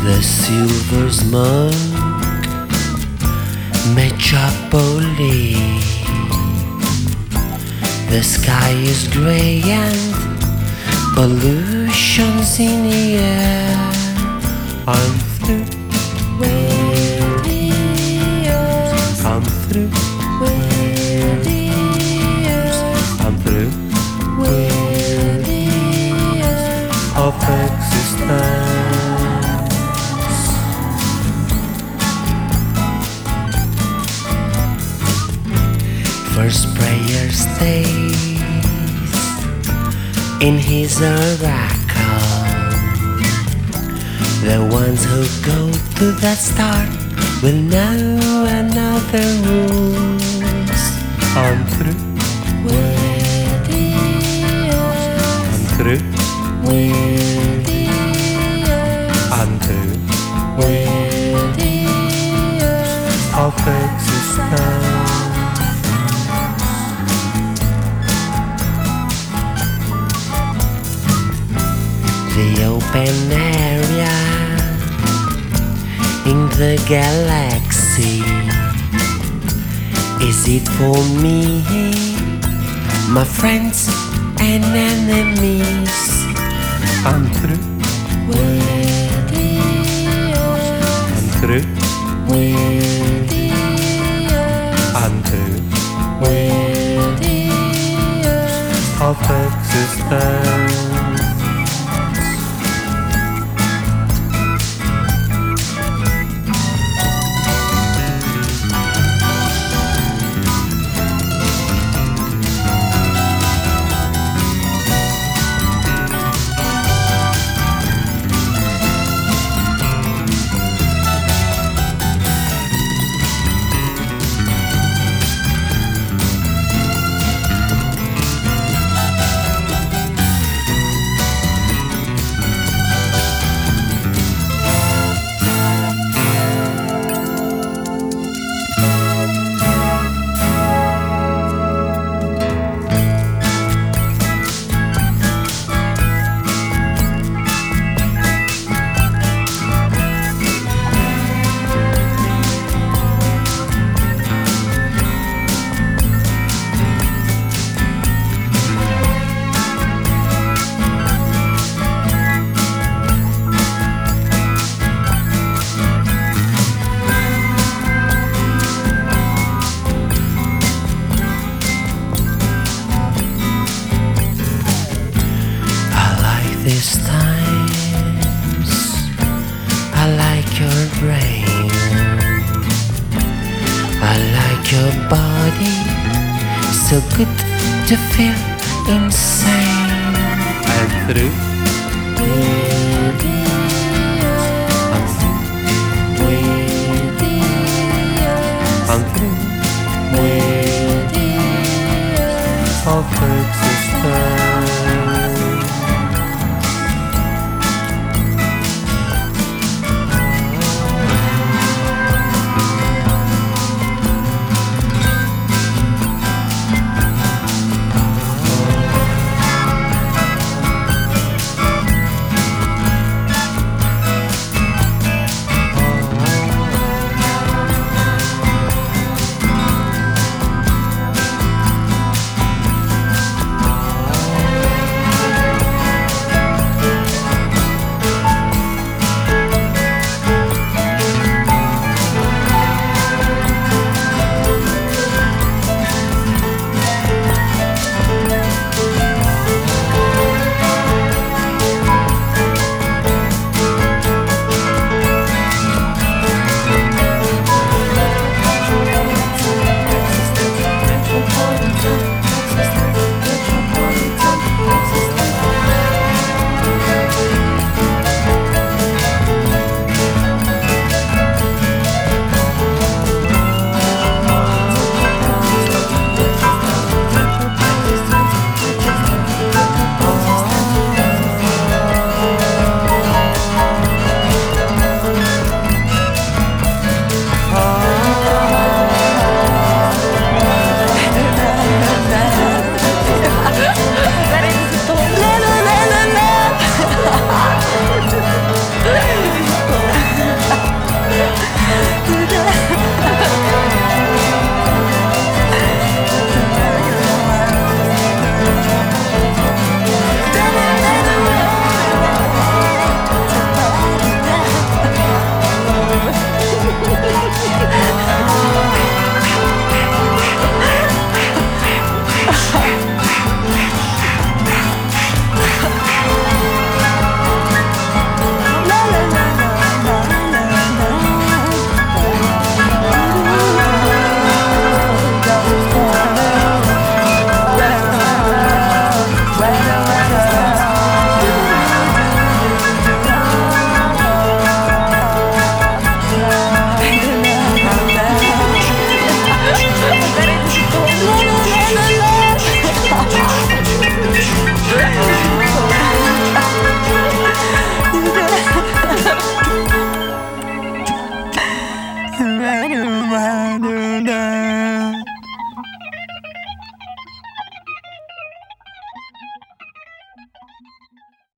The silver smoke, Metropoli. The sky is grey and pollution's in the air. I'm through with the earth. I'm through with the earth. I'm through with the earth of existence. First prayer stays in his oracle. The ones who go to that start will know another rules. I'm through with the earth. I'm through with the earth. I'm through with the earth of existence. The open area in the galaxy, is it for me, my friends and enemies? I'm through with the earth. I'm through with the earth. I'm through with the earth of existence. These times I like your brain, I like your body, so good to feel insane. I'm through with the earth. I'm through with the earth. I'm through with the earth of existence.